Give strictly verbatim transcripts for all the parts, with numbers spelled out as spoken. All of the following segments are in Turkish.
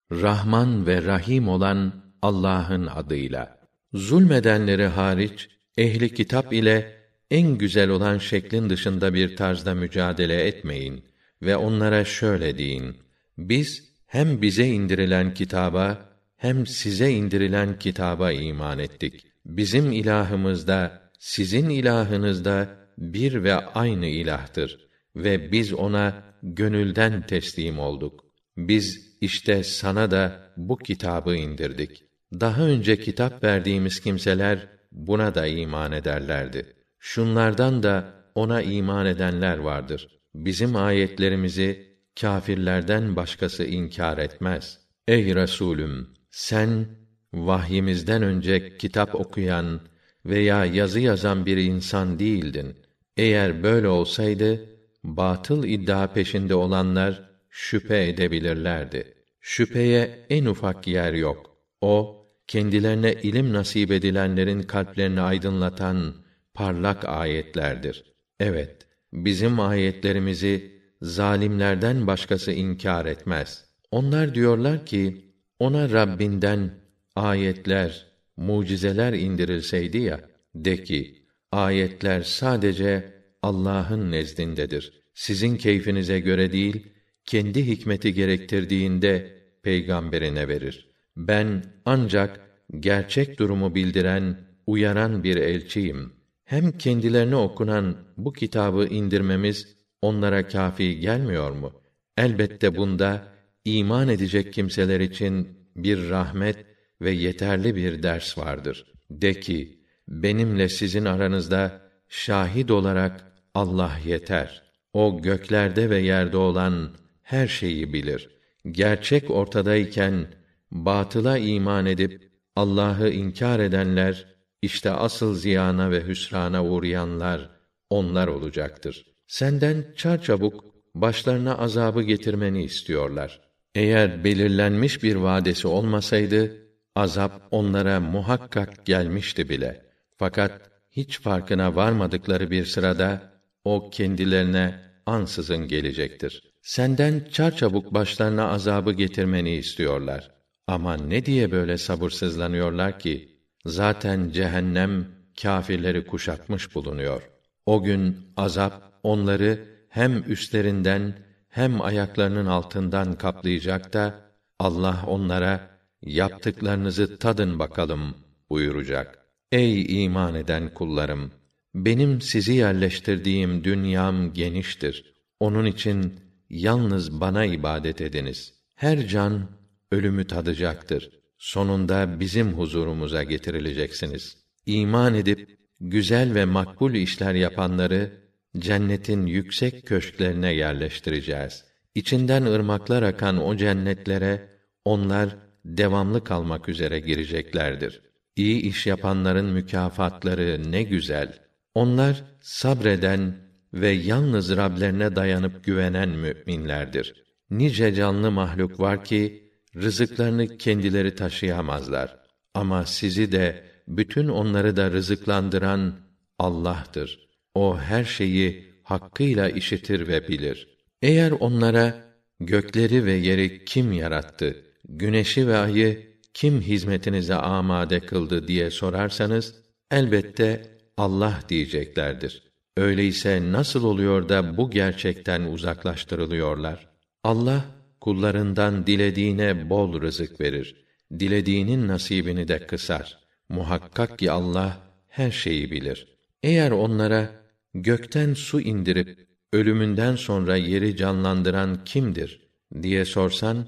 Rahman ve Rahim olan Allah'ın adıyla. Zulmedenleri hariç, ehli kitap ile en güzel olan şeklin dışında bir tarzda mücadele etmeyin ve onlara şöyle deyin: Biz hem bize indirilen kitaba hem size indirilen kitaba iman ettik. Bizim ilahımız da sizin ilahınız da bir ve aynı ilahtır ve biz ona gönülden teslim olduk. Biz işte sana da bu kitabı indirdik. Daha önce kitap verdiğimiz kimseler buna da iman ederlerdi. Şunlardan da ona iman edenler vardır. Bizim ayetlerimizi kâfirlerden başkası inkar etmez. Ey Resulüm, sen vahyimizden önce kitap okuyan veya yazı yazan bir insan değildin. Eğer böyle olsaydı, batıl iddia peşinde olanlar şüphe edebilirlerdi. Şüpheye en ufak yer yok. O, kendilerine ilim nasip edilenlerin kalplerini aydınlatan parlak ayetlerdir. Evet, bizim ayetlerimizi zalimlerden başkası inkar etmez. Onlar diyorlar ki, ona Rabbinden ayetler, mucizeler indirilseydi ya, de ki, ayetler sadece Allah'ın nezdindedir. Sizin keyfinize göre değil, kendi hikmeti gerektirdiğinde peygamberine verir. Ben ancak gerçek durumu bildiren, uyaran bir elçiyim. Hem kendilerine okunan bu kitabı indirmemiz onlara kâfi gelmiyor mu? Elbette bunda iman edecek kimseler için bir rahmet ve yeterli bir ders vardır. De ki, benimle sizin aranızda şahit olarak Allah yeter. O göklerde ve yerde olan her şeyi bilir. Gerçek ortadayken batıla iman edip Allah'ı inkar edenler, işte asıl ziyana ve hüsrana uğrayanlar onlar olacaktır. Senden çarçabuk başlarına azabı getirmeni istiyorlar. Eğer belirlenmiş bir vadesi olmasaydı, azap onlara muhakkak gelmişti bile. Fakat hiç farkına varmadıkları bir sırada o kendilerine ansızın gelecektir. Senden çarçabuk başlarına azabı getirmeni istiyorlar. Ama ne diye böyle sabırsızlanıyorlar ki? Zaten cehennem kâfirleri kuşatmış bulunuyor. O gün azap onları hem üstlerinden hem ayaklarının altından kaplayacak da Allah onlara yaptıklarınızı tadın bakalım buyuracak. Ey iman eden kullarım! Benim sizi yerleştirdiğim dünyam geniştir. Onun için yalnız bana ibadet ediniz. Her can ölümü tadacaktır. Sonunda bizim huzurumuza getirileceksiniz. İman edip güzel ve makbul işler yapanları cennetin yüksek köşklerine yerleştireceğiz. İçinden ırmaklar akan o cennetlere onlar devamlı kalmak üzere gireceklerdir. İyi iş yapanların mükafatları ne güzel. Onlar sabreden ve yalnız Rablerine dayanıp güvenen müminlerdir. Nice canlı mahluk var ki rızıklarını kendileri taşıyamazlar. Ama sizi de bütün onları da rızıklandıran Allah'tır. O her şeyi hakkıyla işitir ve bilir. Eğer onlara gökleri ve yeri kim yarattı, güneşi ve ayı kim hizmetinize amade kıldı diye sorarsanız, elbette Allah diyeceklerdir. Öyleyse nasıl oluyor da bu gerçekten uzaklaştırılıyorlar? Allah kullarından dilediğine bol rızık verir. Dilediğinin nasibini de kısar. Muhakkak ki Allah her şeyi bilir. Eğer onlara gökten su indirip ölümünden sonra yeri canlandıran kimdir diye sorsan,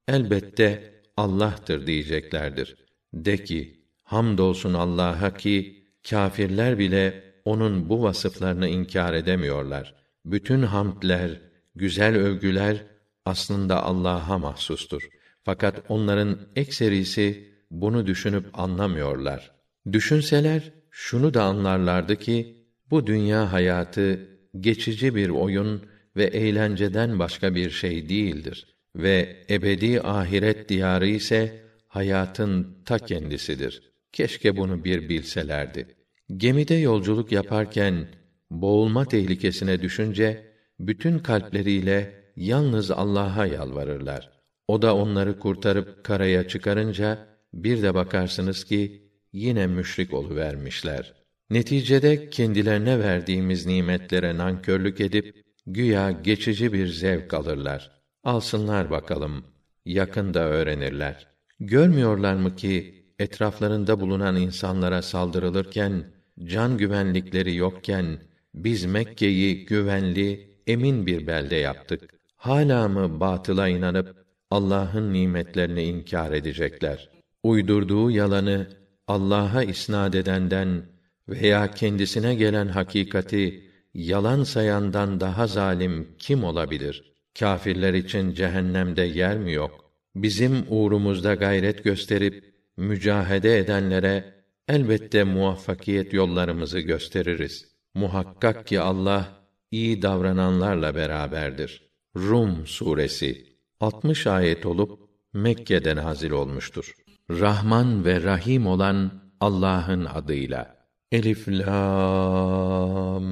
elbette Allah'tır diyeceklerdir. De ki, hamdolsun Allah'a ki kâfirler bile onun bu vasıflarını inkar edemiyorlar. Bütün hamdler, güzel övgüler aslında Allah'a mahsustur. Fakat onların ekserisi bunu düşünüp anlamıyorlar. Düşünseler şunu da anlarlardı ki bu dünya hayatı geçici bir oyun ve eğlenceden başka bir şey değildir ve ebedi ahiret diyarı ise hayatın ta kendisidir. Keşke bunu bir bilselerdi. Gemide yolculuk yaparken boğulma tehlikesine düşünce bütün kalpleriyle yalnız Allah'a yalvarırlar. O da onları kurtarıp karaya çıkarınca bir de bakarsınız ki yine müşrik oluvermişler. Neticede kendilerine verdiğimiz nimetlere nankörlük edip güya geçici bir zevk alırlar. Alsınlar bakalım, yakında öğrenirler. Görmüyorlar mı ki etraflarında bulunan insanlara saldırılırken, can güvenlikleri yokken biz Mekke'yi güvenli, emin bir belde yaptık. Hâlâ mı batıla inanıp Allah'ın nimetlerini inkar edecekler? Uydurduğu yalanı Allah'a isnad edenden veya kendisine gelen hakikati yalan sayandan daha zalim kim olabilir? Kâfirler için cehennemde yer mi yok? Bizim uğrumuzda gayret gösterip mücahede edenlere elbette muvaffakiyet yollarımızı gösteririz. Muhakkak ki Allah iyi davrananlarla beraberdir. Rum suresi altmış ayet olup Mekke'de nazil olmuştur. Rahman ve Rahim olan Allah'ın adıyla. Elif lam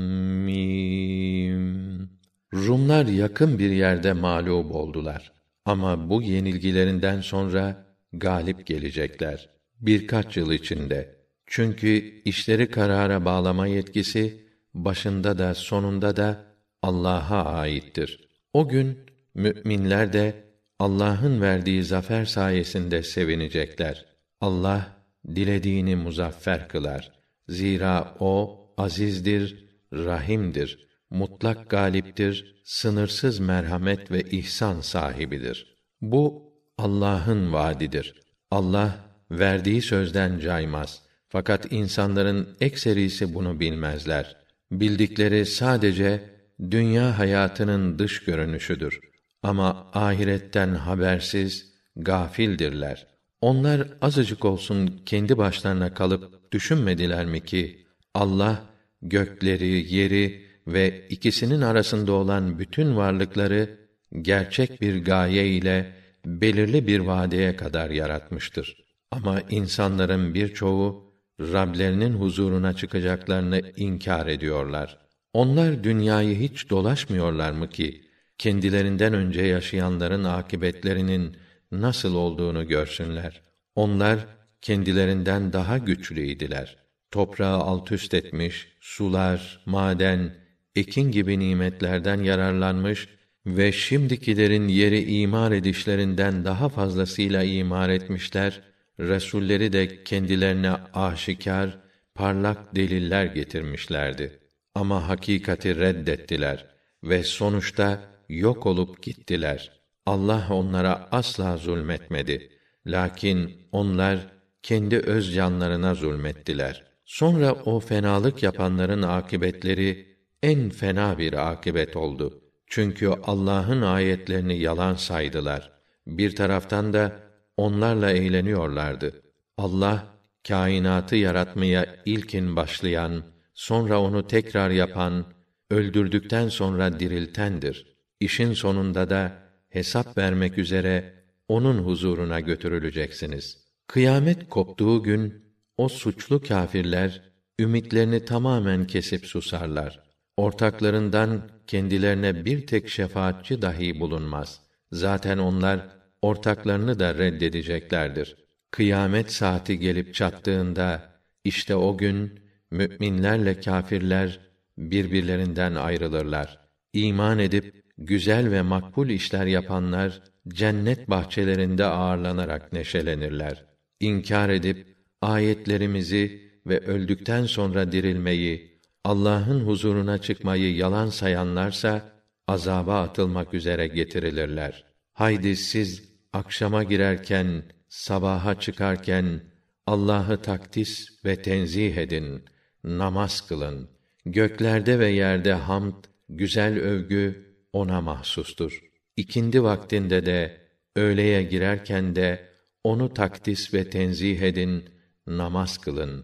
mim. Rumlar yakın bir yerde mağlup oldular. Ama bu yenilgilerinden sonra galip gelecekler. Birkaç yıl içinde. Çünkü işleri karara bağlama yetkisi başında da sonunda da Allah'a aittir. O gün müminler de Allah'ın verdiği zafer sayesinde sevinecekler. Allah dilediğini muzaffer kılar. Zira o azizdir, rahimdir, mutlak galiptir, sınırsız merhamet ve ihsan sahibidir. Bu Allah'ın vaadidir. Allah verdiği sözden caymaz. Fakat insanların ekserisi bunu bilmezler. Bildikleri sadece dünya hayatının dış görünüşüdür. Ama ahiretten habersiz, gafildirler. Onlar azıcık olsun kendi başlarına kalıp düşünmediler mi ki Allah gökleri, yeri ve ikisinin arasında olan bütün varlıkları gerçek bir gaye ile belirli bir vadeye kadar yaratmıştır. Ama insanların birçoğu Rablerinin huzuruna çıkacaklarını inkar ediyorlar. Onlar dünyayı hiç dolaşmıyorlar mı ki kendilerinden önce yaşayanların akıbetlerinin nasıl olduğunu görsünler. Onlar kendilerinden daha güçlüydiler. Toprağı altüst etmiş, sular, maden, ekin gibi nimetlerden yararlanmış ve şimdikilerin yeri imar edişlerinden daha fazlasıyla imar etmişler. Resulleri de kendilerine aşikar, parlak deliller getirmişlerdi. Ama hakikati reddettiler ve sonuçta yok olup gittiler. Allah onlara asla zulmetmedi. Lakin onlar kendi öz canlarına zulmettiler. Sonra o fenalık yapanların akıbetleri en fena bir akıbet oldu. Çünkü Allah'ın ayetlerini yalan saydılar. Bir taraftan da onlarla eğleniyorlardı. Allah kainatı yaratmaya ilkin başlayan, sonra onu tekrar yapan, öldürdükten sonra diriltendir. İşin sonunda da hesap vermek üzere onun huzuruna götürüleceksiniz. Kıyamet koptuğu gün o suçlu kâfirler ümitlerini tamamen kesip susarlar. Ortaklarından kendilerine bir tek şefaatçi dahi bulunmaz. Zaten onlar ortaklarını da reddedeceklerdir. Kıyamet saati gelip çattığında işte o gün müminlerle kâfirler birbirlerinden ayrılırlar. İman edip güzel ve makbul işler yapanlar cennet bahçelerinde ağırlanarak neşelenirler. İnkar edip ayetlerimizi ve öldükten sonra dirilmeyi, Allah'ın huzuruna çıkmayı yalan sayanlarsa azaba atılmak üzere getirilirler. Haydi siz akşama girerken, sabaha çıkarken Allah'ı takdis ve tenzih edin, namaz kılın. Göklerde ve yerde hamd, güzel övgü ona mahsustur. İkindi vaktinde de, öğleye girerken de onu takdis ve tenzih edin, namaz kılın.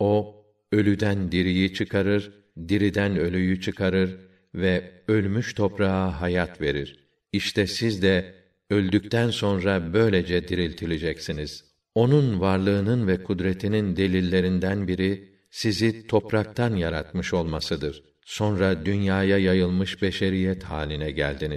O ölüden diriyi çıkarır, diriden ölüyü çıkarır ve ölmüş toprağa hayat verir. İşte siz de öldükten sonra böylece diriltileceksiniz. Onun varlığının ve kudretinin delillerinden biri sizi topraktan yaratmış olmasıdır. Sonra dünyaya yayılmış beşeriyet haline geldiniz.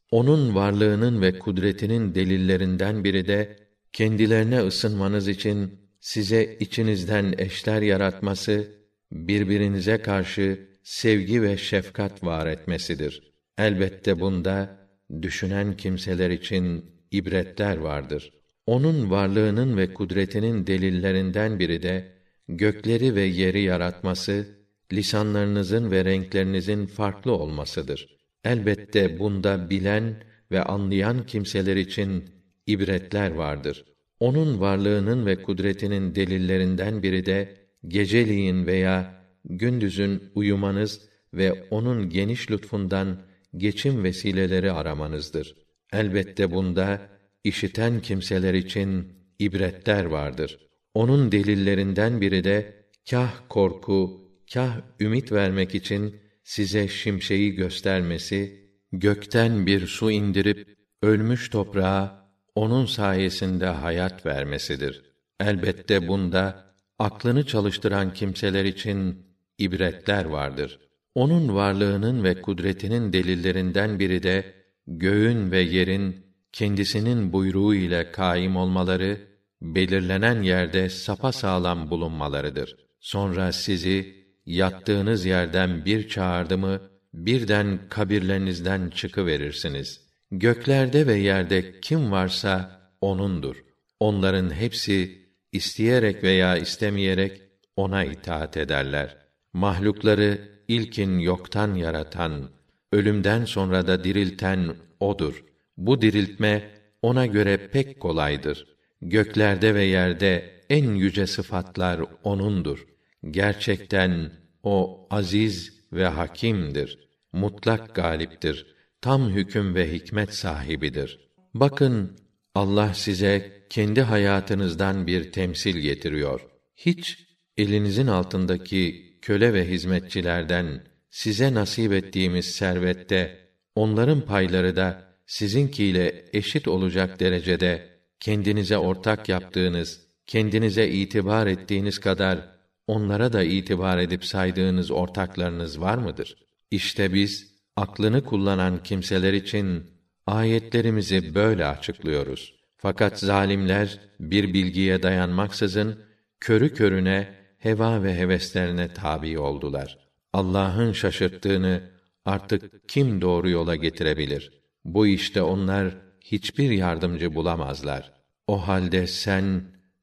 Onun varlığının ve kudretinin delillerinden biri de kendilerine ısınmanız için size içinizden eşler yaratması, birbirinize karşı sevgi ve şefkat var etmesidir. Elbette bunda düşünen kimseler için ibretler vardır. Onun varlığının ve kudretinin delillerinden biri de gökleri ve yeri yaratması, lisanlarınızın ve renklerinizin farklı olmasıdır. Elbette bunda bilen ve anlayan kimseler için ibretler vardır. Onun varlığının ve kudretinin delillerinden biri de geceliğin veya gündüzün uyumanız ve onun geniş lütfundan geçim vesileleri aramanızdır. Elbette bunda işiten kimseler için ibretler vardır. Onun delillerinden biri de kâh korku, kâh ümit vermek için size şimşeği göstermesi, gökten bir su indirip ölmüş toprağa onun sayesinde hayat vermesidir. Elbette bunda aklını çalıştıran kimseler için ibretler vardır. Onun varlığının ve kudretinin delillerinden biri de göğün ve yerin kendisinin buyruğu ile kaim olmaları, belirlenen yerde sapasağlam bulunmalarıdır. Sonra sizi yattığınız yerden bir çağırdı mı, birden kabirlerinizden çıkıverirsiniz. Göklerde ve yerde kim varsa O'nundur. Onların hepsi isteyerek veya istemeyerek O'na itaat ederler. Mahlukları ilkin yoktan yaratan, ölümden sonra da dirilten O'dur. Bu diriltme O'na göre pek kolaydır. Göklerde ve yerde en yüce sıfatlar O'nundur. Gerçekten O aziz ve hakimdir. Mutlak galiptir. Tam hüküm ve hikmet sahibidir. Bakın, Allah size kendi hayatınızdan bir temsil getiriyor. Hiç elinizin altındaki köle ve hizmetçilerden size nasip ettiğimiz servette onların payları da sizinkiyle eşit olacak derecede kendinize ortak yaptığınız, kendinize itibar ettiğiniz kadar onlara da itibar edip saydığınız ortaklarınız var mıdır? İşte biz aklını kullanan kimseler için ayetlerimizi böyle açıklıyoruz. Fakat zalimler bir bilgiye dayanmaksızın körü körüne heva ve heveslerine tabi oldular. Allah'ın şaşırttığını artık kim doğru yola getirebilir? Bu işte onlar hiçbir yardımcı bulamazlar. O halde sen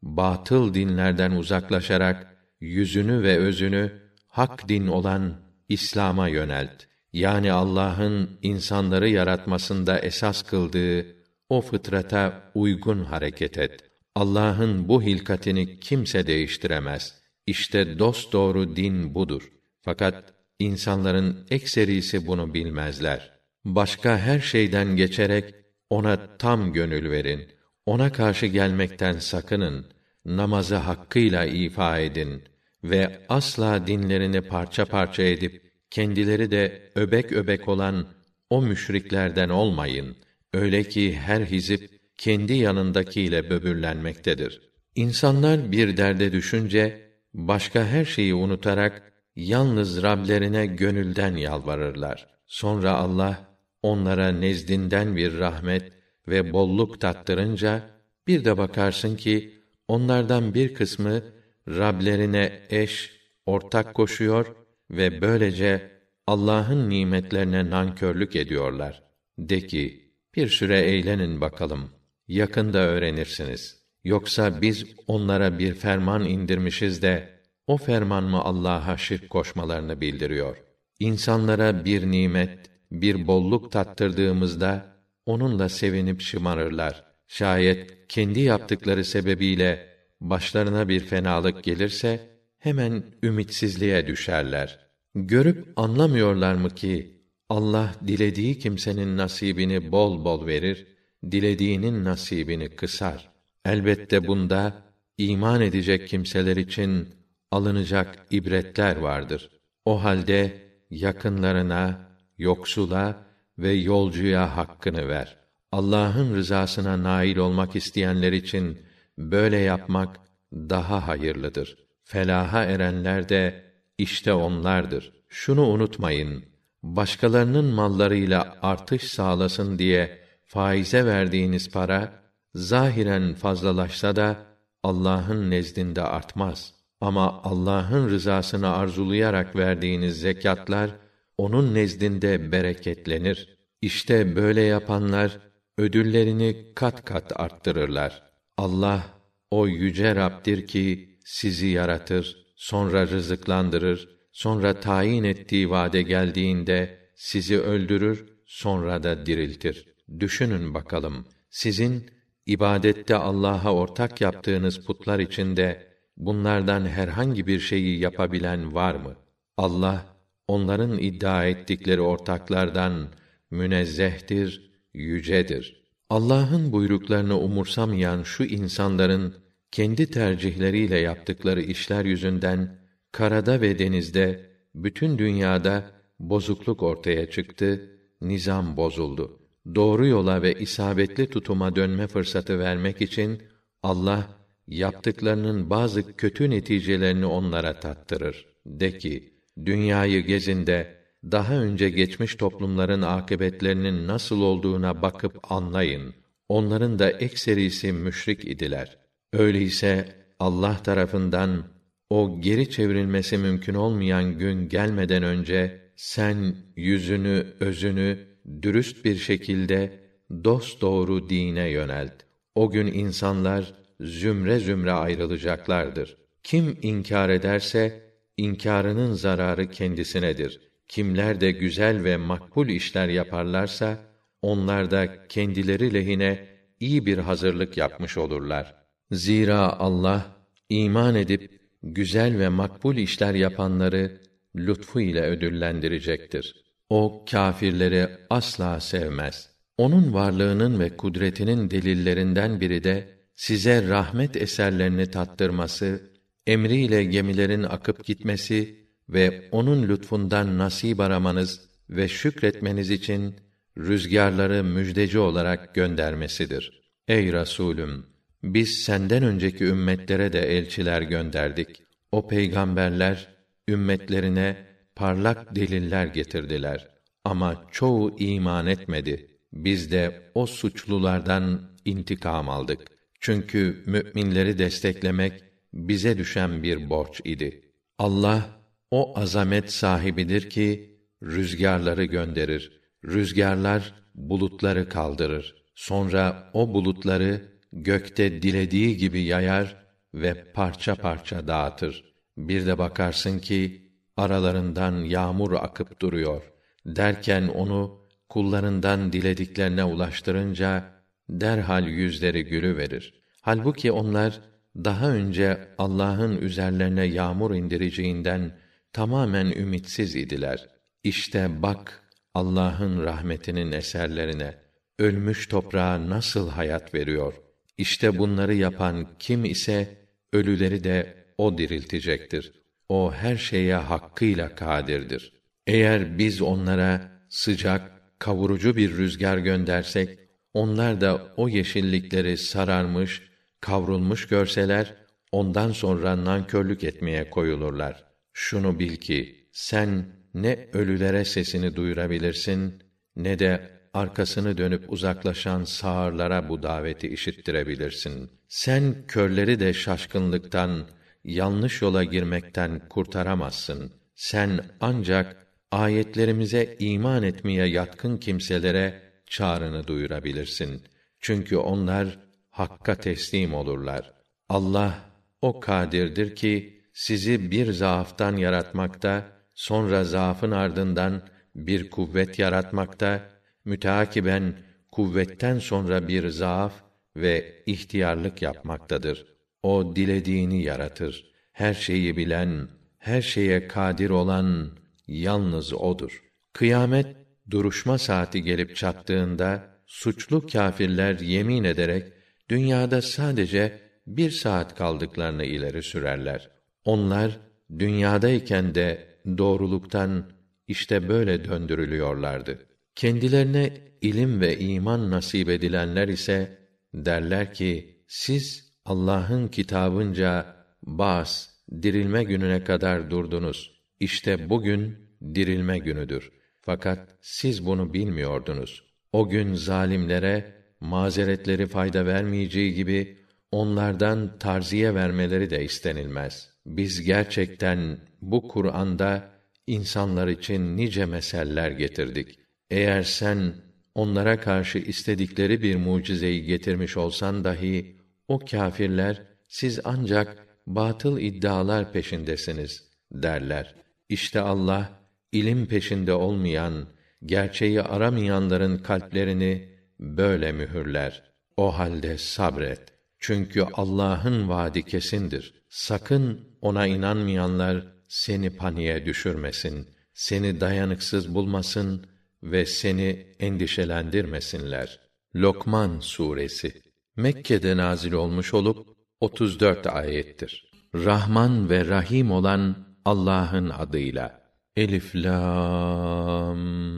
batıl dinlerden uzaklaşarak yüzünü ve özünü hak din olan İslam'a yönelt. Yani Allah'ın insanları yaratmasında esas kıldığı o fıtrata uygun hareket et. Allah'ın bu hilkatini kimse değiştiremez. İşte dosdoğru din budur. Fakat insanların ekserisi bunu bilmezler. Başka her şeyden geçerek ona tam gönül verin. Ona karşı gelmekten sakının. Namazı hakkıyla ifa edin ve asla dinlerini parça parça edip kendileri de öbek öbek olan o müşriklerden olmayın. Öyle ki her hizip kendi yanındakiyle böbürlenmektedir. İnsanlar bir derde düşünce başka her şeyi unutarak yalnız Rablerine gönülden yalvarırlar. Sonra Allah onlara nezdinden bir rahmet ve bolluk tattırınca bir de bakarsın ki onlardan bir kısmı Rablerine eş, ortak koşuyor ve böylece Allah'ın nimetlerine nankörlük ediyorlar. De ki, bir süre eğlenin bakalım. Yakında öğrenirsiniz. Yoksa biz onlara bir ferman indirmişiz de, o ferman mı Allah'a şirk koşmalarını bildiriyor? İnsanlara bir nimet, bir bolluk tattırdığımızda, onunla sevinip şımarırlar. Şayet kendi yaptıkları sebebiyle başlarına bir fenalık gelirse, hemen ümitsizliğe düşerler. Görüp anlamıyorlar mı ki, Allah dilediği kimsenin nasibini bol bol verir, dilediğinin nasibini kısar. Elbette bunda, iman edecek kimseler için alınacak ibretler vardır. O halde, yakınlarına, yoksula ve yolcuya hakkını ver. Allah'ın rızasına nail olmak isteyenler için, böyle yapmak daha hayırlıdır. Felaha erenler de işte onlardır. Şunu unutmayın, başkalarının mallarıyla artış sağlasın diye faize verdiğiniz para zahiren fazlalaşsa da Allah'ın nezdinde artmaz. Ama Allah'ın rızasını arzulayarak verdiğiniz zekâtlar onun nezdinde bereketlenir. İşte böyle yapanlar ödüllerini kat kat arttırırlar. Allah o yüce Rabb'dir ki sizi yaratır, sonra rızıklandırır, sonra tayin ettiği vade geldiğinde sizi öldürür, sonra da diriltir. Düşünün bakalım, sizin ibadette Allah'a ortak yaptığınız putlar içinde bunlardan herhangi bir şeyi yapabilen var mı? Allah onların iddia ettikleri ortaklardan münezzehtir, yücedir. Allah'ın buyruklarını umursamayan şu insanların kendi tercihleriyle yaptıkları işler yüzünden karada ve denizde, bütün dünyada bozukluk ortaya çıktı, nizam bozuldu. Doğru yola ve isabetli tutuma dönme fırsatı vermek için Allah yaptıklarının bazı kötü neticelerini onlara tattırır. De ki, dünyayı gezin de daha önce geçmiş toplumların akıbetlerinin nasıl olduğuna bakıp anlayın. Onların da ekserisi müşrik idiler. Öyleyse Allah tarafından o geri çevrilmesi mümkün olmayan gün gelmeden önce sen yüzünü, özünü dürüst bir şekilde dosdoğru dine yönelt. O gün insanlar zümre zümre ayrılacaklardır. Kim inkar ederse inkârının zararı kendisinedir. Kimler de güzel ve makbul işler yaparlarsa onlar da kendileri lehine iyi bir hazırlık yapmış olurlar. Zira Allah iman edip güzel ve makbul işler yapanları lütfu ile ödüllendirecektir. O kâfirleri asla sevmez. Onun varlığının ve kudretinin delillerinden biri de size rahmet eserlerini tattırması, emriyle gemilerin akıp gitmesi ve onun lütfundan nasip aramanız ve şükretmeniz için rüzgârları müjdeci olarak göndermesidir. Ey Rasûlüm! Biz senden önceki ümmetlere de elçiler gönderdik. O peygamberler ümmetlerine parlak deliller getirdiler. Ama çoğu iman etmedi. Biz de o suçlulardan intikam aldık. Çünkü müminleri desteklemek bize düşen bir borç idi. Allah o azamet sahibidir ki rüzgârları gönderir. Rüzgârlar bulutları kaldırır. Sonra o bulutları gökte dilediği gibi yayar ve parça parça dağıtır. Bir de bakarsın ki aralarından yağmur akıp duruyor. Derken onu kullarından dilediklerine ulaştırınca derhal yüzleri gülüverir. Halbuki onlar daha önce Allah'ın üzerlerine yağmur indireceğinden tamamen ümitsiz idiler. İşte bak Allah'ın rahmetinin eserlerine, ölmüş toprağa nasıl hayat veriyor. İşte bunları yapan kim ise ölüleri de o diriltecektir. O her şeye hakkıyla kadirdir. Eğer biz onlara sıcak, kavurucu bir rüzgar göndersek, onlar da o yeşillikleri sararmış, kavrulmuş görseler, ondan sonra nankörlük etmeye koyulurlar. Şunu bil ki, sen ne ölülere sesini duyurabilirsin, ne de arkasını dönüp uzaklaşan sağırlara bu daveti işittirebilirsin. Sen körleri de şaşkınlıktan, yanlış yola girmekten kurtaramazsın. Sen ancak ayetlerimize iman etmeye yatkın kimselere çağrını duyurabilirsin. Çünkü onlar hakka teslim olurlar. Allah o kadirdir ki sizi bir zaaftan yaratmakta, sonra zaafın ardından bir kuvvet yaratmakta, müteakiben kuvvetten sonra bir zaaf ve ihtiyarlık yapmaktadır. O dilediğini yaratır. Her şeyi bilen, her şeye kadir olan yalnız odur. Kıyamet duruşma saati gelip çattığında suçlu kâfirler yemin ederek dünyada sadece bir saat kaldıklarını ileri sürerler. Onlar dünyadayken de doğruluktan işte böyle döndürülüyorlardı. Kendilerine ilim ve iman nasip edilenler ise derler ki siz Allah'ın kitabınca bas, dirilme gününe kadar durdunuz. İşte bugün dirilme günüdür. Fakat siz bunu bilmiyordunuz. O gün zalimlere mazeretleri fayda vermeyeceği gibi onlardan tarziye vermeleri de istenilmez. Biz gerçekten bu Kur'an'da insanlar için nice meseller getirdik. Eğer sen onlara karşı istedikleri bir mucizeyi getirmiş olsan dahi o kâfirler siz ancak batıl iddialar peşindesiniz derler. İşte Allah ilim peşinde olmayan, gerçeği aramayanların kalplerini böyle mühürler. O halde sabret. Çünkü Allah'ın vaadi kesindir. Sakın ona inanmayanlar seni paniğe düşürmesin, seni dayanıksız bulmasın ve seni endişelendirmesinler. Lokman suresi Mekke'de nazil olmuş olup otuz dört ayettir. Rahman ve Rahim olan Allah'ın adıyla. Elif lam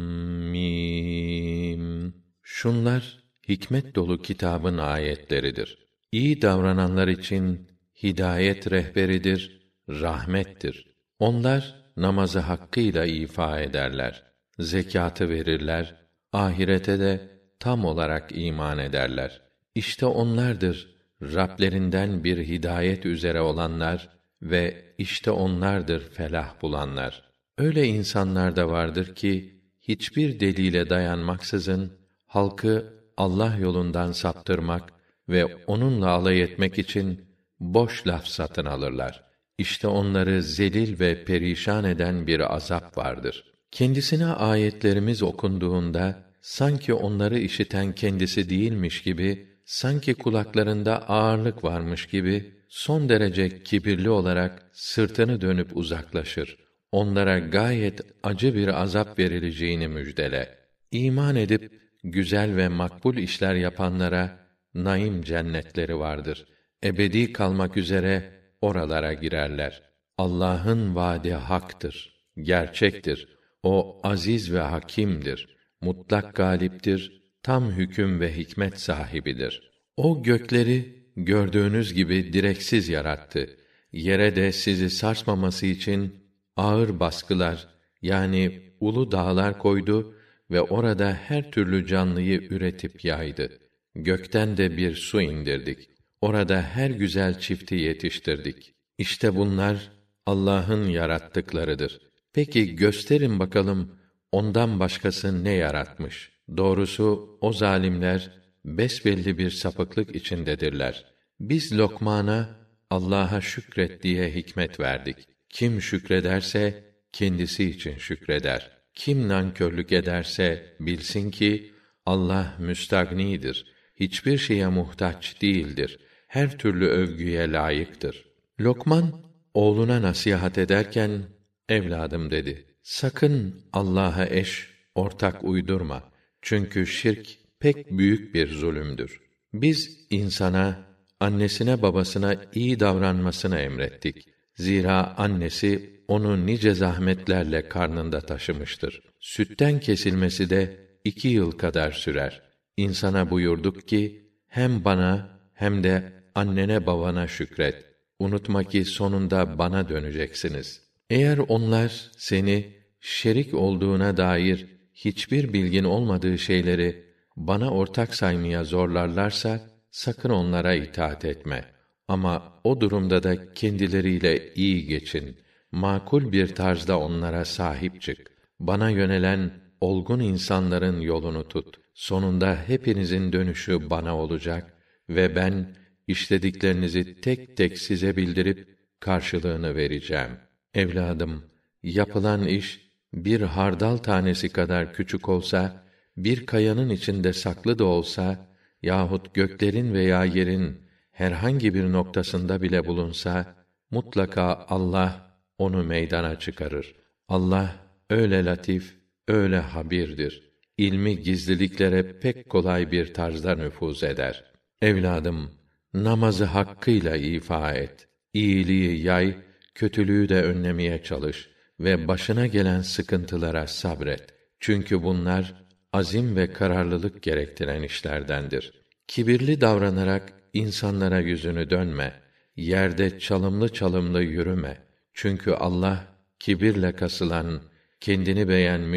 mim. Şunlar hikmet dolu kitabın ayetleridir. İyi davrananlar için hidayet rehberidir, rahmettir. Onlar namazı hakkıyla ifa ederler, zekâtı verirler, ahirete de tam olarak iman ederler. İşte onlardır Rablerinden bir hidayet üzere olanlar ve işte onlardır felah bulanlar. Öyle insanlar da vardır ki hiçbir delile dayanmaksızın halkı Allah yolundan saptırmak ve onunla alay etmek için boş laf satın alırlar. İşte onları zelil ve perişan eden bir azap vardır. Kendisine ayetlerimiz okunduğunda sanki onları işiten kendisi değilmiş gibi, sanki kulaklarında ağırlık varmış gibi son derece kibirli olarak sırtını dönüp uzaklaşır. Onlara gayet acı bir azap verileceğini müjdele. İman edip güzel ve makbul işler yapanlara naim cennetleri vardır. Ebedi kalmak üzere oralara girerler. Allah'ın vaadi haktır, gerçektir. O aziz ve hakimdir. Mutlak galiptir, tam hüküm ve hikmet sahibidir. O gökleri gördüğünüz gibi direksiz yarattı. Yere de sizi sarsmaması için ağır baskılar, yani ulu dağlar koydu ve orada her türlü canlıyı üretip yaydı. Gökten de bir su indirdik. Orada her güzel çifti yetiştirdik. İşte bunlar Allah'ın yarattıklarıdır. Peki gösterin bakalım ondan başkası ne yaratmış? Doğrusu o zalimler besbelli bir sapıklık içindedirler. Biz Lokman'a Allah'a şükret diye hikmet verdik. Kim şükrederse kendisi için şükreder. Kim nankörlük ederse bilsin ki Allah müstagnidir. Hiçbir şeye muhtaç değildir. Her türlü övgüye layıktır. Lokman oğluna nasihat ederken, evladım dedi, sakın Allah'a eş, ortak uydurma. Çünkü şirk pek büyük bir zulümdür. Biz insana, annesine babasına iyi davranmasını emrettik. Zira annesi onu nice zahmetlerle karnında taşımıştır. Sütten kesilmesi de iki yıl kadar sürer. İnsana buyurduk ki, hem bana hem de annene babana şükret. Unutma ki sonunda bana döneceksiniz. Eğer onlar seni şerik olduğuna dair hiçbir bilgin olmadığı şeyleri bana ortak saymaya zorlarlarsa sakın onlara itaat etme. Ama o durumda da kendileriyle iyi geçin. Makul bir tarzda onlara sahip çık. Bana yönelen olgun insanların yolunu tut. Sonunda hepinizin dönüşü bana olacak ve ben işlediklerinizi tek tek size bildirip karşılığını vereceğim. Evladım, yapılan iş bir hardal tanesi kadar küçük olsa, bir kayanın içinde saklı da olsa yahut göklerin veya yerin herhangi bir noktasında bile bulunsa, mutlaka Allah onu meydana çıkarır. Allah öyle latif, öyle habirdir. İlmi gizliliklere pek kolay bir tarzda nüfuz eder. Evladım, namazı hakkıyla ifa et. İyiliği yay, kötülüğü de önlemeye çalış ve başına gelen sıkıntılara sabret. Çünkü bunlar azim ve kararlılık gerektiren işlerdendir. Kibirli davranarak insanlara yüzünü dönme. Yerde çalımlı çalımlı yürüme. Çünkü Allah kibirle kasılan, kendini beğenmiş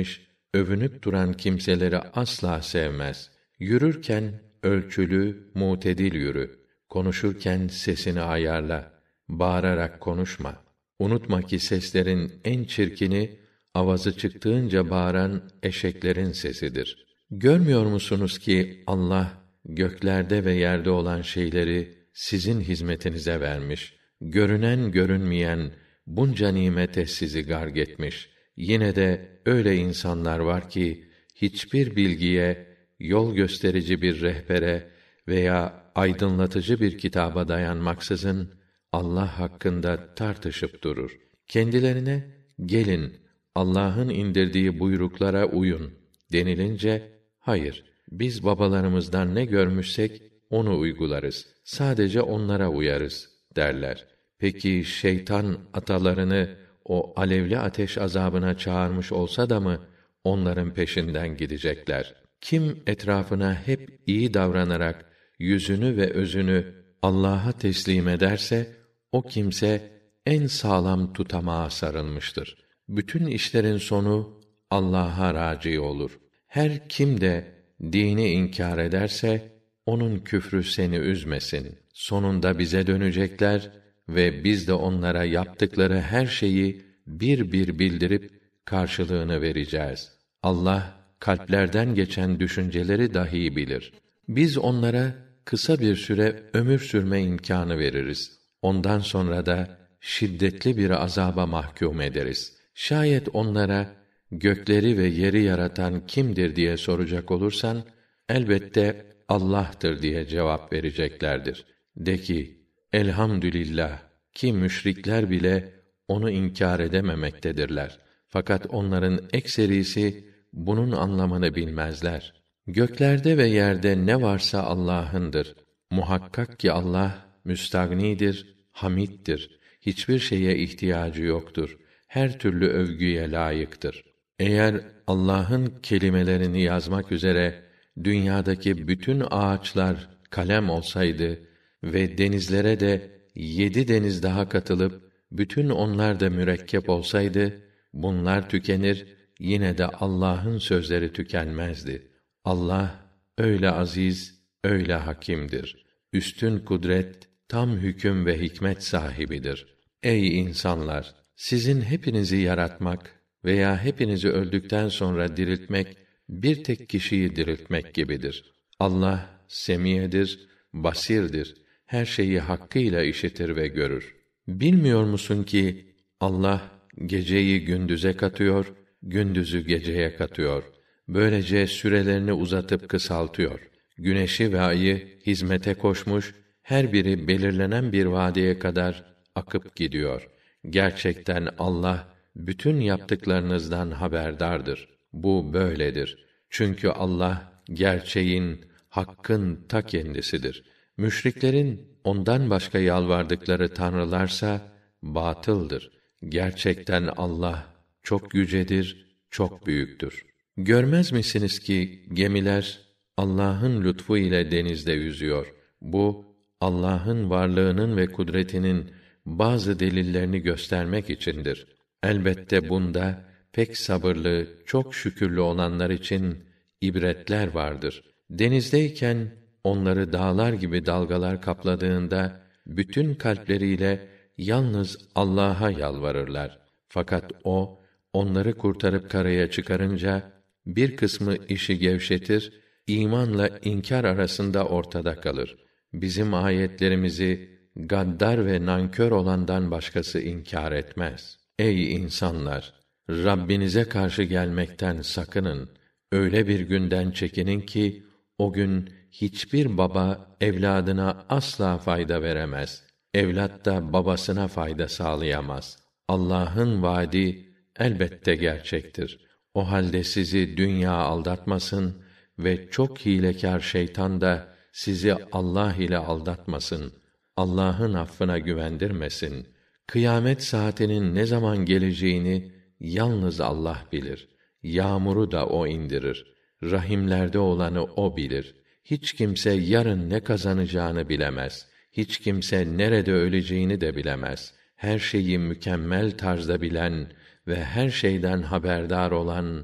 övünüp duran kimseleri asla sevmez. Yürürken ölçülü, mutedil yürü. Konuşurken sesini ayarla. Bağırarak konuşma. Unutma ki seslerin en çirkini, avazı çıktığınca bağıran eşeklerin sesidir. Görmüyor musunuz ki Allah göklerde ve yerde olan şeyleri sizin hizmetinize vermiş. Görünen görünmeyen bunca nimete sizi garg etmiş. Yine de öyle insanlar var ki hiçbir bilgiye, yol gösterici bir rehbere veya aydınlatıcı bir kitaba dayanmaksızın Allah hakkında tartışıp durur. Kendilerine gelin Allah'ın indirdiği buyruklara uyun denilince hayır, biz babalarımızdan ne görmüşsek onu uygularız. Sadece onlara uyarız derler. Peki şeytan atalarını o alevli ateş azabına çağırmış olsa da mı onların peşinden gidecekler? Kim etrafına hep iyi davranarak yüzünü ve özünü Allah'a teslim ederse o kimse en sağlam tutamağa sarılmıştır. Bütün işlerin sonu Allah'a raci olur. Her kim de dini inkar ederse onun küfrü seni üzmesin. Sonunda bize dönecekler ve biz de onlara yaptıkları her şeyi bir bir bildirip karşılığını vereceğiz. Allah kalplerden geçen düşünceleri dahi bilir. Biz onlara kısa bir süre ömür sürme imkânı veririz. Ondan sonra da şiddetli bir azaba mahkum ederiz. Şayet onlara gökleri ve yeri yaratan kimdir diye soracak olursan elbette Allah'tır diye cevap vereceklerdir. De ki elhamdülillah ki müşrikler bile onu inkar edememektedirler. Fakat onların ekserisi bunun anlamını bilmezler. Göklerde ve yerde ne varsa Allah'ındır. Muhakkak ki Allah müstagnidir, hamiddir. Hiçbir şeye ihtiyacı yoktur. Her türlü övgüye layıktır. Eğer Allah'ın kelimelerini yazmak üzere dünyadaki bütün ağaçlar kalem olsaydı ve denizlere de yedi deniz daha katılıp bütün onlar da mürekkep olsaydı, bunlar tükenir, yine de Allah'ın sözleri tükenmezdi. Allah öyle aziz, öyle hakimdir. Üstün kudret, tam hüküm ve hikmet sahibidir. Ey insanlar! Sizin hepinizi yaratmak veya hepinizi öldükten sonra diriltmek, bir tek kişiyi diriltmek gibidir. Allah semiyedir, basirdir. Her şeyi hakkıyla işitir ve görür. Bilmiyor musun ki Allah geceyi gündüze katıyor, gündüzü geceye katıyor. Böylece sürelerini uzatıp kısaltıyor. Güneşi ve ayı hizmete koşmuş, her biri belirlenen bir vadeye kadar akıp gidiyor. Gerçekten Allah bütün yaptıklarınızdan haberdardır. Bu böyledir. Çünkü Allah gerçeğin, hakkın ta kendisidir. Müşriklerin ondan başka yalvardıkları tanrılarsa batıldır. Gerçekten Allah çok yücedir, çok büyüktür. Görmez misiniz ki gemiler Allah'ın lütfu ile denizde yüzüyor. Bu Allah'ın varlığının ve kudretinin bazı delillerini göstermek içindir. Elbette bunda pek sabırlı, çok şükürlü olanlar için ibretler vardır. Denizdeyken onları dağlar gibi dalgalar kapladığında bütün kalpleriyle yalnız Allah'a yalvarırlar. Fakat o onları kurtarıp karaya çıkarınca bir kısmı işi gevşetir, imanla inkar arasında ortada kalır. Bizim ayetlerimizi gaddar ve nankör olandan başkası inkar etmez. Ey insanlar! Rabbinize karşı gelmekten sakının. Öyle bir günden çekinin ki, o gün hiçbir baba evladına asla fayda veremez. Evlat da babasına fayda sağlayamaz. Allah'ın vaadi elbette gerçektir. O halde sizi dünya aldatmasın ve çok hilekâr şeytan da sizi Allah ile aldatmasın. Allah'ın affına güvendirmesin. Kıyamet saatinin ne zaman geleceğini yalnız Allah bilir. Yağmuru da o indirir. Rahimlerde olanı o bilir. Hiç kimse yarın ne kazanacağını bilemez. Hiç kimse nerede öleceğini de bilemez. Her şeyi mükemmel tarzda bilen ve her şeyden haberdar olan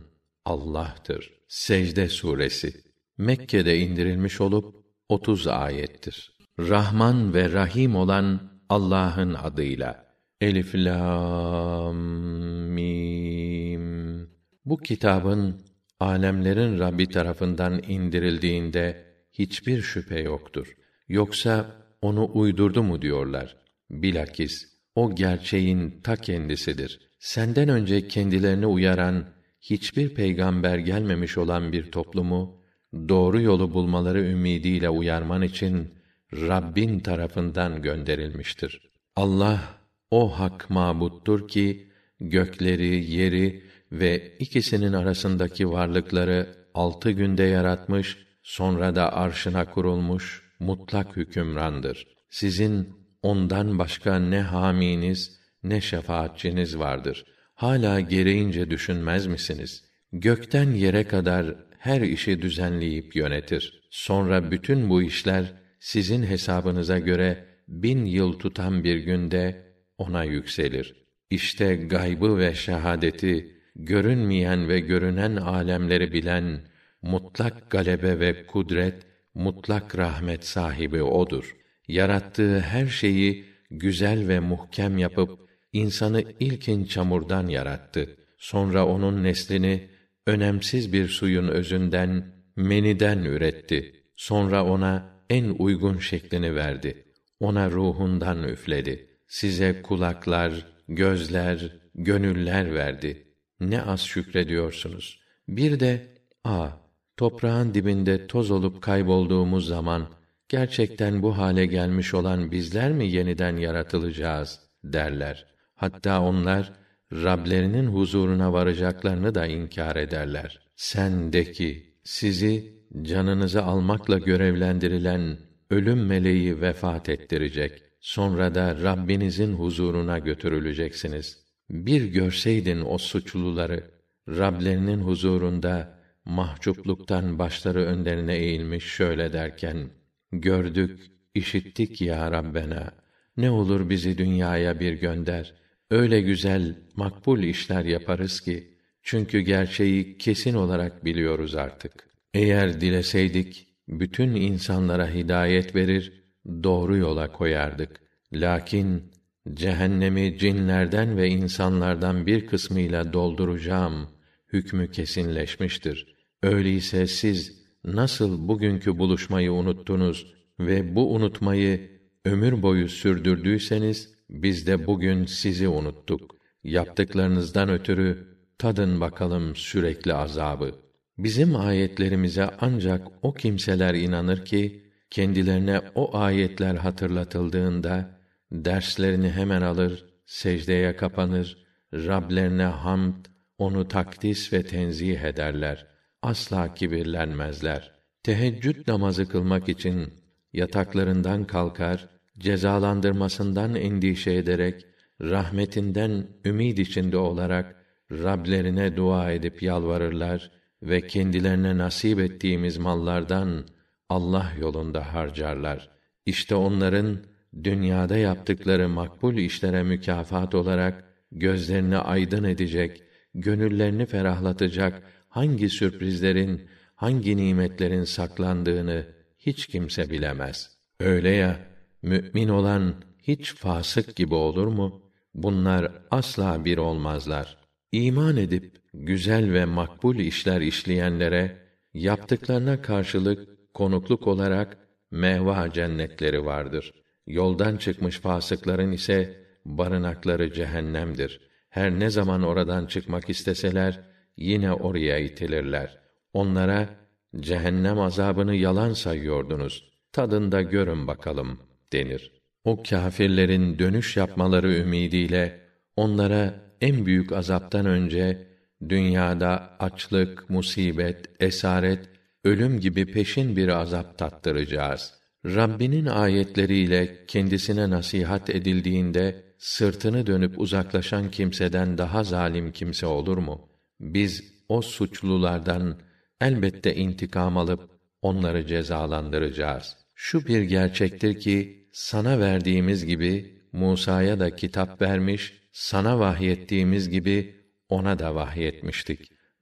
Allah'tır. Secde suresi Mekke'de indirilmiş olup otuz ayettir. Rahman ve Rahim olan Allah'ın adıyla. Elif lam mim. Bu kitabın âlemlerin Rabbi tarafından indirildiğinde hiçbir şüphe yoktur. Yoksa onu uydurdu mu diyorlar. Bilakis o gerçeğin ta kendisidir. Senden önce kendilerini uyaran hiçbir peygamber gelmemiş olan bir toplumu doğru yolu bulmaları ümidiyle uyarman için Rabbin tarafından gönderilmiştir. Allah o hak mabuttur ki gökleri, yeri ve ikisinin arasındaki varlıkları altı günde yaratmış, sonra da arşına kurulmuş mutlak hükümrandır. Sizin ondan başka ne haminiz ne şefaatçiniz vardır. Hala gereğince düşünmez misiniz? Gökten yere kadar her işi düzenleyip yönetir. Sonra bütün bu işler sizin hesabınıza göre bin yıl tutan bir günde ona yükselir. İşte gaybı ve şehadeti, görünmeyen ve görünen âlemleri bilen, mutlak galebe ve kudret, mutlak rahmet sahibi odur. Yarattığı her şeyi güzel ve muhkem yapıp insanı ilkin çamurdan yarattı. Sonra onun neslini önemsiz bir suyun özünden, meniden üretti. Sonra ona en uygun şeklini verdi. Ona ruhundan üfledi. Size kulaklar, gözler, gönüller verdi. Ne az şükrediyorsunuz. Bir de a toprağın dibinde toz olup kaybolduğumuz zaman gerçekten bu hale gelmiş olan bizler mi yeniden yaratılacağız derler. Hatta onlar Rablerinin huzuruna varacaklarını da inkar ederler. Sen de ki sizi canınızı almakla görevlendirilen ölüm meleği vefat ettirecek. Sonra da Rabbinizin huzuruna götürüleceksiniz. Bir görseydin o suçluları Rablerinin huzurunda mahcupluktan başları önlerine eğilmiş şöyle derken: gördük, işittik ya Rabbena. Ne olur bizi dünyaya bir gönder. Öyle güzel, makbul işler yaparız ki, çünkü gerçeği kesin olarak biliyoruz artık. Eğer dileseydik, bütün insanlara hidayet verir, doğru yola koyardık. Lakin, cehennemi cinlerden ve insanlardan bir kısmıyla dolduracağım hükmü kesinleşmiştir. Öyleyse siz, nasıl bugünkü buluşmayı unuttunuz ve bu unutmayı ömür boyu sürdürdüyseniz, biz de bugün sizi unuttuk. Yaptıklarınızdan ötürü tadın bakalım sürekli azabı. Bizim ayetlerimize ancak o kimseler inanır ki kendilerine o ayetler hatırlatıldığında derslerini hemen alır, secdeye kapanır, Rablerine hamd, onu takdis ve tenzih ederler. Asla kibirlenmezler. Teheccüd namazı kılmak için yataklarından kalkar, cezalandırmasından endişe ederek, rahmetinden ümid içinde olarak Rablerine dua edip yalvarırlar ve kendilerine nasip ettiğimiz mallardan Allah yolunda harcarlar. İşte onların dünyada yaptıkları makbul işlere mükafat olarak gözlerini aydın edecek, gönüllerini ferahlatacak hangi sürprizlerin, hangi nimetlerin saklandığını hiç kimse bilemez. Öyle ya, mü'min olan hiç fasık gibi olur mu? Bunlar asla bir olmazlar. İman edip güzel ve makbul işler işleyenlere yaptıklarına karşılık konukluk olarak mehva cennetleri vardır. Yoldan çıkmış fasıkların ise barınakları cehennemdir. Her ne zaman oradan çıkmak isteseler yine oraya itilirler. Onlara cehennem azabını yalan sayıyordunuz. Tadında görün bakalım denir. O kâfirlerin dönüş yapmaları ümidiyle onlara en büyük azaptan önce dünyada açlık, musibet, esaret, ölüm gibi peşin bir azap tattıracağız. Rabbinin ayetleriyle kendisine nasihat edildiğinde sırtını dönüp uzaklaşan kimseden daha zalim kimse olur mu? Biz o suçlulardan elbette intikam alıp onları cezalandıracağız. Şu bir gerçektir ki sana verdiğimiz gibi Musa'ya da kitap vermiş, sana vahyettiğimiz gibi ona da vahyetmiştik.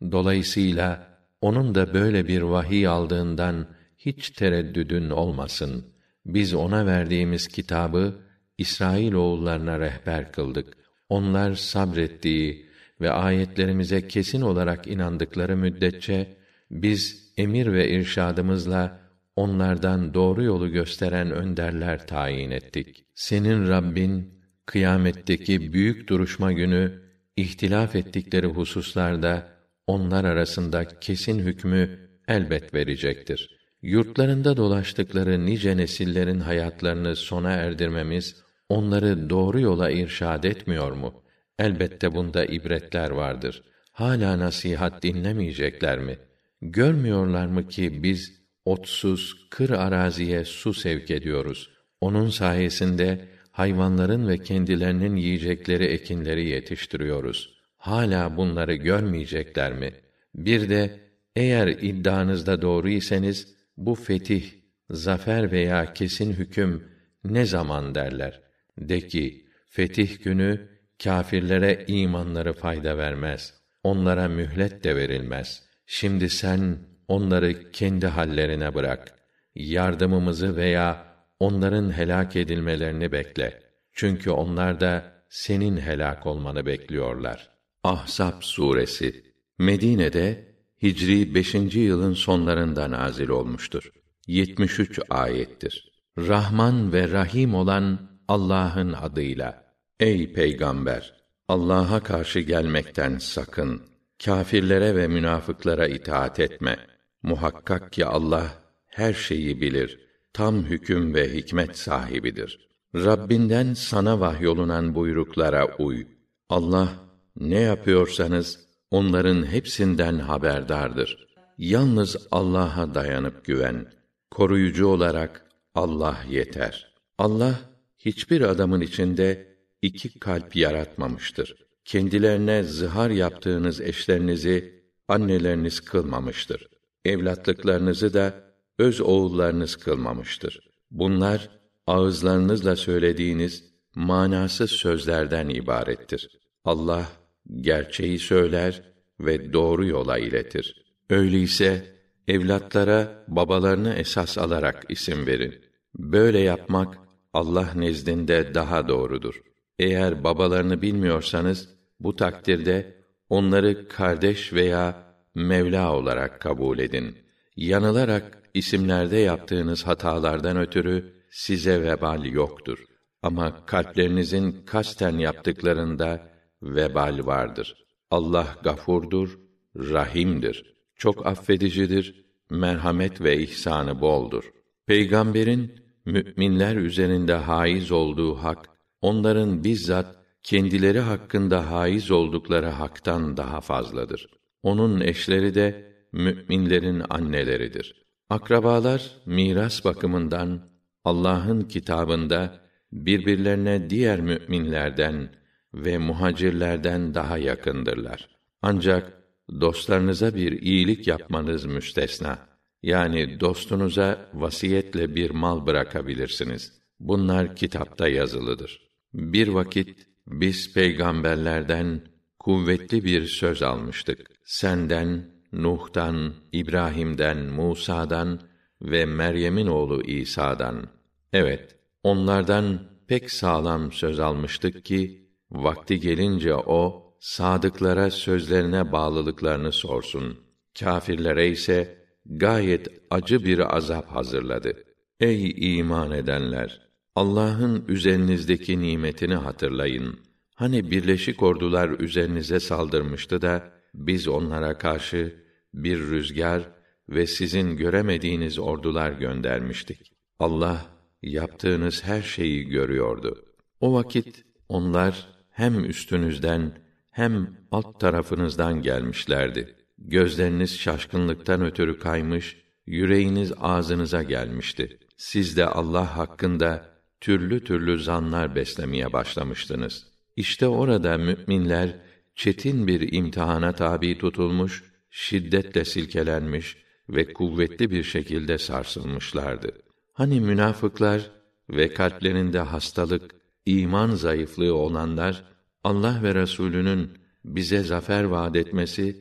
Dolayısıyla onun da böyle bir vahiy aldığından hiç tereddüdün olmasın. Biz ona verdiğimiz kitabı İsrail oğullarına rehber kıldık. Onlar sabrettiği ve ayetlerimize kesin olarak inandıkları müddetçe biz emir ve irşadımızla onlardan doğru yolu gösteren önderler tayin ettik. Senin Rabbin kıyametteki büyük duruşma günü ihtilaf ettikleri hususlarda onlar arasında kesin hükmü elbet verecektir. Yurtlarında dolaştıkları nice nesillerin hayatlarını sona erdirmemiz onları doğru yola irşad etmiyor mu? Elbette bunda ibretler vardır. Hâlâ nasihat dinlemeyecekler mi? Görmüyorlar mı ki biz otsuz, kır araziye su sevk ediyoruz. Onun sayesinde hayvanların ve kendilerinin yiyecekleri ekinleri yetiştiriyoruz. Hâlâ bunları görmeyecekler mi? Bir de eğer iddianızda doğru iseniz bu fetih, zafer veya kesin hüküm ne zaman derler? De ki, fetih günü kâfirlere imanları fayda vermez. Onlara mühlet de verilmez. Şimdi sen onları kendi hallerine bırak. Yardımımızı veya onların helak edilmelerini bekle. Çünkü onlar da senin helak olmanı bekliyorlar. Ahzab suresi Medine'de Hicri beşinci yılın sonlarında nazil olmuştur. yetmiş üç ayettir. Rahman ve Rahim olan Allah'ın adıyla. Ey peygamber, Allah'a karşı gelmekten sakın. Kâfirlere ve münafıklara itaat etme. Muhakkak ki Allah her şeyi bilir. Tam hüküm ve hikmet sahibidir. Rabbinden sana vahyolunan buyruklara uy. Allah ne yapıyorsanız onların hepsinden haberdardır. Yalnız Allah'a dayanıp güven. Koruyucu olarak Allah yeter. Allah hiçbir adamın içinde iki kalp yaratmamıştır. Kendilerine zihar yaptığınız eşlerinizi anneleriniz kılmamıştır. Evlatlıklarınızı da öz oğullarınız kılmamıştır. Bunlar ağızlarınızla söylediğiniz manasız sözlerden ibarettir. Allah gerçeği söyler ve doğru yola iletir. Öyleyse evlatlara babalarını esas alarak isim verin. Böyle yapmak Allah nezdinde daha doğrudur. Eğer babalarını bilmiyorsanız bu takdirde onları kardeş veya Mevla olarak kabul edin. Yanılarak isimlerde yaptığınız hatalardan ötürü size vebal yoktur. Ama kalplerinizin kasten yaptıklarında vebal vardır. Allah gafurdur, rahimdir. Çok affedicidir, merhamet ve ihsanı boldur. Peygamberin müminler üzerinde haiz olduğu hak, onların bizzat kendileri hakkında haiz oldukları haktan daha fazladır. Onun eşleri de müminlerin anneleridir. Akrabalar miras bakımından Allah'ın kitabında birbirlerine diğer müminlerden ve muhacirlerden daha yakındırlar. Ancak dostlarınıza bir iyilik yapmanız müstesna. Yani dostunuza vasiyetle bir mal bırakabilirsiniz. Bunlar kitapta yazılıdır. Bir vakit biz peygamberlerden kuvvetli bir söz almıştık. Senden, Nuh'tan, İbrahim'den, Musa'dan ve Meryem'in oğlu İsa'dan. Evet, onlardan pek sağlam söz almıştık ki vakti gelince o sadıklara sözlerine bağlılıklarını sorsun. Kâfirlere ise gayet acı bir azap hazırladı. Ey iman edenler! Allah'ın üzerinizdeki nimetini hatırlayın. Hani birleşik ordular üzerinize saldırmıştı da biz onlara karşı bir rüzgar ve sizin göremediğiniz ordular göndermiştik. Allah yaptığınız her şeyi görüyordu. O vakit onlar hem üstünüzden hem alt tarafınızdan gelmişlerdi. Gözleriniz şaşkınlıktan ötürü kaymış, yüreğiniz ağzınıza gelmişti. Siz de Allah hakkında türlü türlü zanlar beslemeye başlamıştınız. İşte orada müminler çetin bir imtihana tabi tutulmuş, şiddetle silkelenmiş ve kuvvetli bir şekilde sarsılmışlardı. Hani münafıklar ve kalplerinde hastalık, iman zayıflığı olanlar Allah ve Resulünün bize zafer vaad etmesi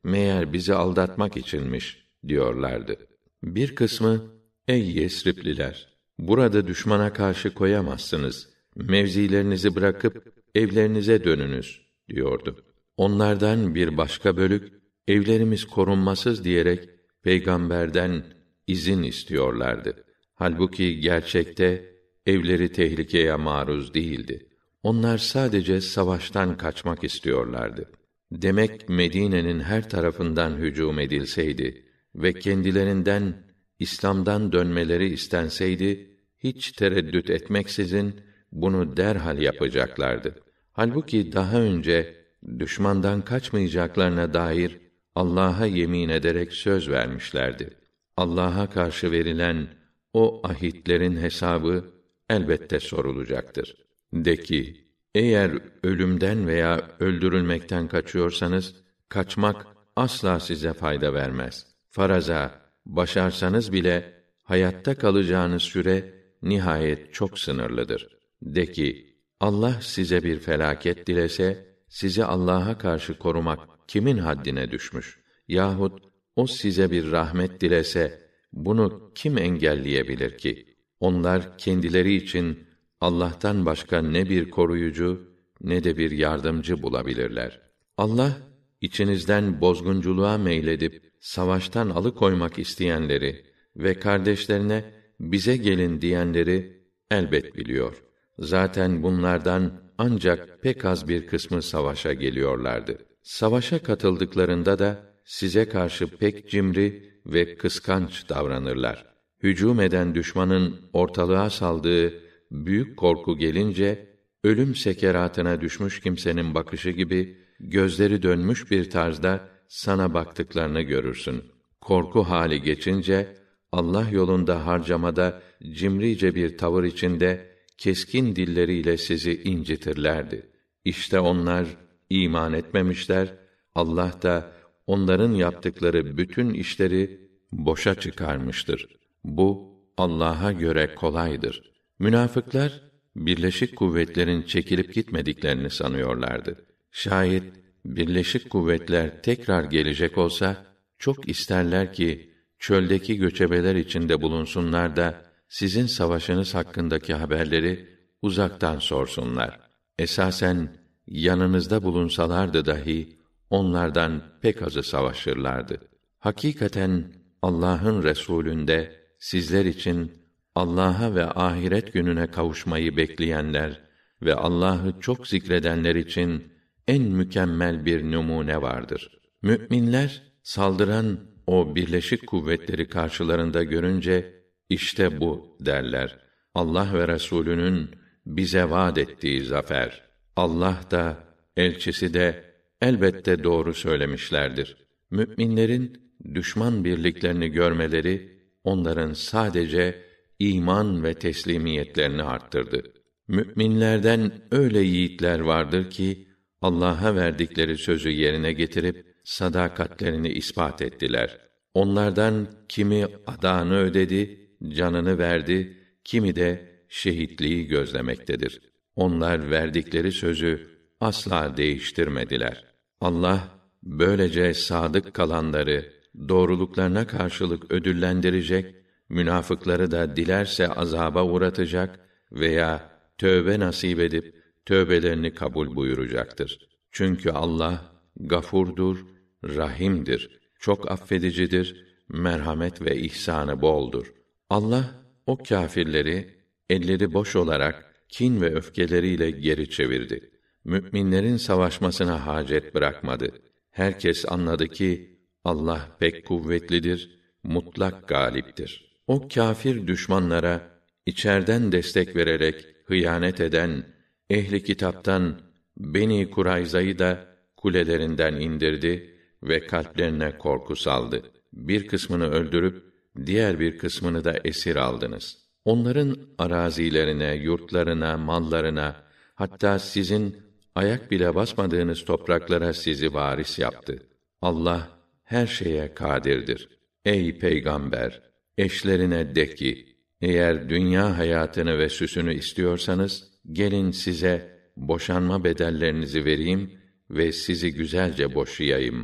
meğer bizi aldatmak içinmiş diyorlardı. Bir kısmı, ey Yesripliler, burada düşmana karşı koyamazsınız. Mevzilerinizi bırakıp evlerinize dönünüz diyordu. Onlardan bir başka bölük, evlerimiz korunmasız diyerek peygamberden izin istiyorlardı. Halbuki gerçekte evleri tehlikeye maruz değildi. Onlar sadece savaştan kaçmak istiyorlardı. Demek Medine'nin her tarafından hücum edilseydi ve kendilerinden İslam'dan dönmeleri istenseydi, hiç tereddüt etmeksizin bunu derhal yapacaklardı. Halbuki daha önce düşmandan kaçmayacaklarına dair Allah'a yemin ederek söz vermişlerdi. Allah'a karşı verilen o ahitlerin hesabı elbette sorulacaktır. De ki, eğer ölümden veya öldürülmekten kaçıyorsanız, kaçmak asla size fayda vermez. Faraza, başarsanız bile, hayatta kalacağınız süre, nihayet çok sınırlıdır. De ki, Allah size bir felaket dilese, sizi Allah'a karşı korumak kimin haddine düşmüş? Yahut o size bir rahmet dilese, bunu kim engelleyebilir ki? Onlar kendileri için Allah'tan başka ne bir koruyucu ne de bir yardımcı bulabilirler. Allah içinizden bozgunculuğa meyledip savaştan alıkoymak isteyenleri ve kardeşlerine bize gelin diyenleri elbet biliyor. Zaten bunlardan ancak pek az bir kısmı savaşa geliyorlardı. Savaşa katıldıklarında da size karşı pek cimri ve kıskanç davranırlar. Hücum eden düşmanın ortalığa saldığı büyük korku gelince, ölüm sekeratına düşmüş kimsenin bakışı gibi, gözleri dönmüş bir tarzda sana baktıklarını görürsün. Korku hali geçince, Allah yolunda harcamada cimrice bir tavır içinde, keskin dilleriyle sizi incitirlerdi. İşte onlar iman etmemişler, Allah da onların yaptıkları bütün işleri boşa çıkarmıştır. Bu Allah'a göre kolaydır. Münafıklar birleşik kuvvetlerin çekilip gitmediklerini sanıyorlardı. Şayet birleşik kuvvetler tekrar gelecek olsa, çok isterler ki çöldeki göçebeler içinde bulunsunlar da sizin savaşınız hakkındaki haberleri uzaktan sorsunlar. Esasen yanınızda bulunsalardı dahi onlardan pek azı savaşırlardı. Hakikaten Allah'ın Resulünde sizler için Allah'a ve ahiret gününe kavuşmayı bekleyenler ve Allah'ı çok zikredenler için en mükemmel bir numune vardır. Müminler saldıran o birleşik kuvvetleri karşılarında görünce işte bu derler. Allah ve Resulünün bize vaad ettiği zafer. Allah da elçisi de elbette doğru söylemişlerdir. Müminlerin düşman birliklerini görmeleri onların sadece iman ve teslimiyetlerini arttırdı. Müminlerden öyle yiğitler vardır ki Allah'a verdikleri sözü yerine getirip sadakatlerini ispat ettiler. Onlardan kimi adağını ödedi, canını verdi, kimi de şehitliği gözlemektedir. Onlar verdikleri sözü asla değiştirmediler. Allah böylece sadık kalanları doğruluklarına karşılık ödüllendirecek, münafıkları da dilerse azaba uğratacak veya tövbe nasip edip tövbelerini kabul buyuracaktır. Çünkü Allah gafurdur, rahimdir, çok affedicidir, merhamet ve ihsanı boldur. Allah o kâfirleri elleri boş olarak kin ve öfkeleriyle geri çevirdi. Müminlerin savaşmasına hacet bırakmadı. Herkes anladı ki Allah pek kuvvetlidir, mutlak galiptir. O kâfir düşmanlara içerden destek vererek hıyanet eden ehli kitaptan Beni Kurayza'yı da kulelerinden indirdi ve kalplerine korku saldı. Bir kısmını öldürüp diğer bir kısmını da esir aldınız. Onların arazilerine, yurtlarına, mallarına, hatta sizin ayak bile basmadığınız topraklara sizi varis yaptı. Allah her şeye kadirdir. Ey peygamber, eşlerine de ki, eğer dünya hayatını ve süsünü istiyorsanız, gelin size boşanma bedellerinizi vereyim ve sizi güzelce boşayayım.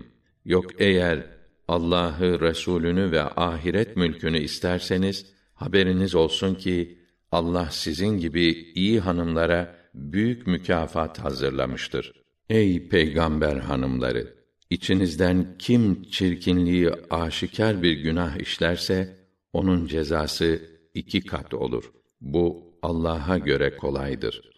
Yok eğer Allah'ı, Resulünü ve ahiret mülkünü isterseniz, haberiniz olsun ki, Allah sizin gibi iyi hanımlara büyük mükafat hazırlamıştır. Ey peygamber hanımları! İçinizden kim çirkinliği aşikâr bir günah işlerse, onun cezası iki kat olur. Bu Allah'a göre kolaydır.